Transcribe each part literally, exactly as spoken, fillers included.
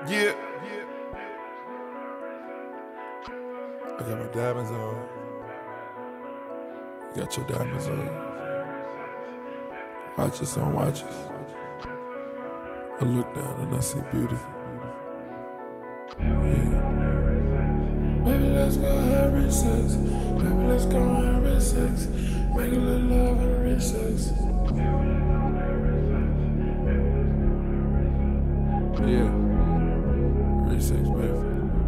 Yeah. I got my diamonds on. You got your diamonds on. Watches on watches. I look down and I see beauty. Yeah. Baby, let's go have sex. Baby, let's go have sex. Make a little love and have sex. Yeah. Rich sex, baby.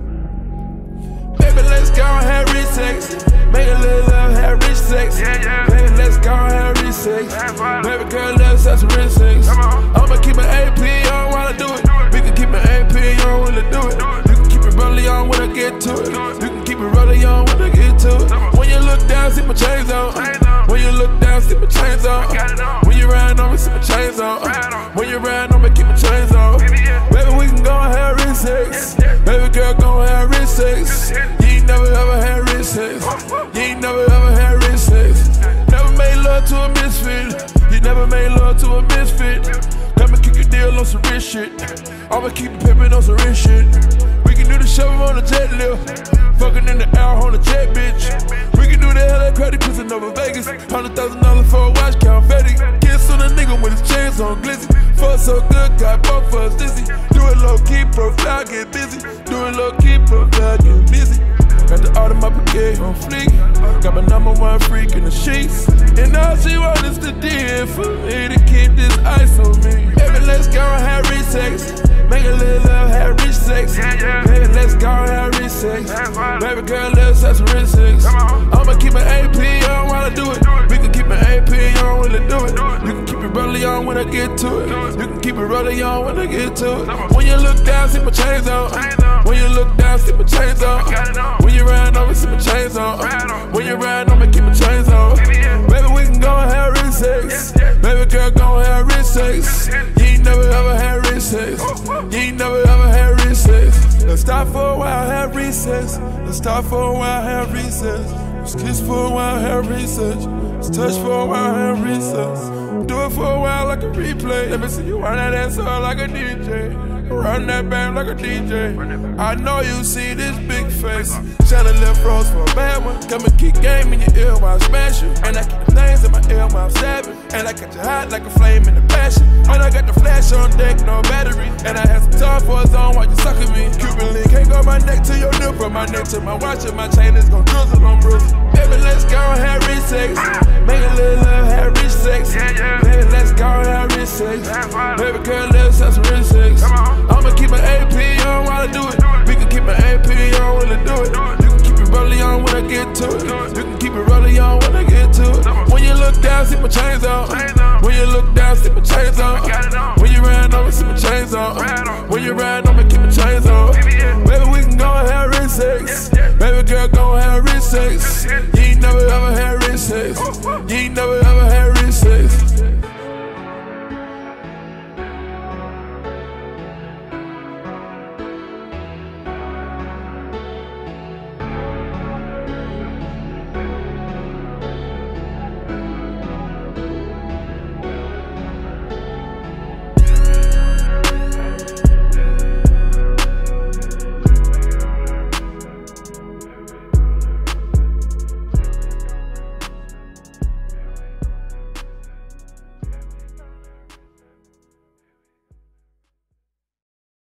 Baby, let's go and have rich sex. Make a little love, have rich sex. Yeah, yeah. Baby, let's go and have rich sex. Baby girl, let's have some rich sex. I'ma keep an A P on while I do it. We can keep an A P on when I do it. You can keep it rolling on when I get to it. You can keep it rolling on when I get to it. When you look down, see my chains on. When you look down, see my chains on. When you ride on me, see my chains on. When you ride on me, keep my chains on. Baby, we can go and have rich sex. Baby girl, go and have rich sex. You ain't never ever had rich sex. You ain't never ever had rich sex. Never made love to a misfit. You never made love to a misfit. Let me kick a deal on some rich shit. I'ma keep it pimpin' on some rich shit. We can do the show on the jet lift. Fucking in the air on the jet, bitch. We can do the helicopter cruising over Vegas. Hundred thousand dollars for a watch, confetti. Kiss on a nigga with his chains on glizzy. Fuck so good, got both of us dizzy. Do it low key, profile, get busy. Do it low key, profile, get busy. Got the art of my brigade on fleek. Got my number one freak in the sheets. And all she want is the deal for me to keep this ice on me. Baby, let's go and have rich sex. Make a little love, have rich sex. Baby, let's go and have rich sex. Baby girl, let's have some rich sex. I'ma keep an A P on while I do it. We can keep an A P on when I do it. You can keep it rolling on when I get to it. You can keep it rolling on when I get to it. When you look down, see my chains on. When you look down, see my chains on. When you ride on me, see my chains on. When you ride on me, keep my chains on. Baby, we can go and have rich sex. Baby girl, go and have rich sex. You ain't never ever had rich sex. You ain't never ever had rich sex. Let's stop for a while, have recess. Let's stop for a while, have recess. Let's kiss for a while, have research. Let's touch for a while, have recess. Do it for a while like a replay. Let me see you run that ass up like a D J. Run that band like a D J. I know you see this big face. Shining left rose for a bad one. Come and keep game in your ear while I smash you. And I keep the things in my ear while I'm stabbing. And I got you hot like a flame in the passion. And I got the flash on deck, no battery. And I had some time for a zone while you sucking me. Cuban link can't go my neck to your nip, from my neck to my watch and my chain is gon' drizzle on bruise. Baby, let's go and have rich sex. Make a little love, have rich sex. Baby, let's go and have rich sex. Baby girl, let's have some rich sex. I'ma keep an A P on while I do it. We can keep an A P on when I do it. You can keep it rolling on when I get to it. You can keep it rolling on when I get to it. When you look down, see my chains on. When you look down, see my chains on. When you ride on me, see my chains on.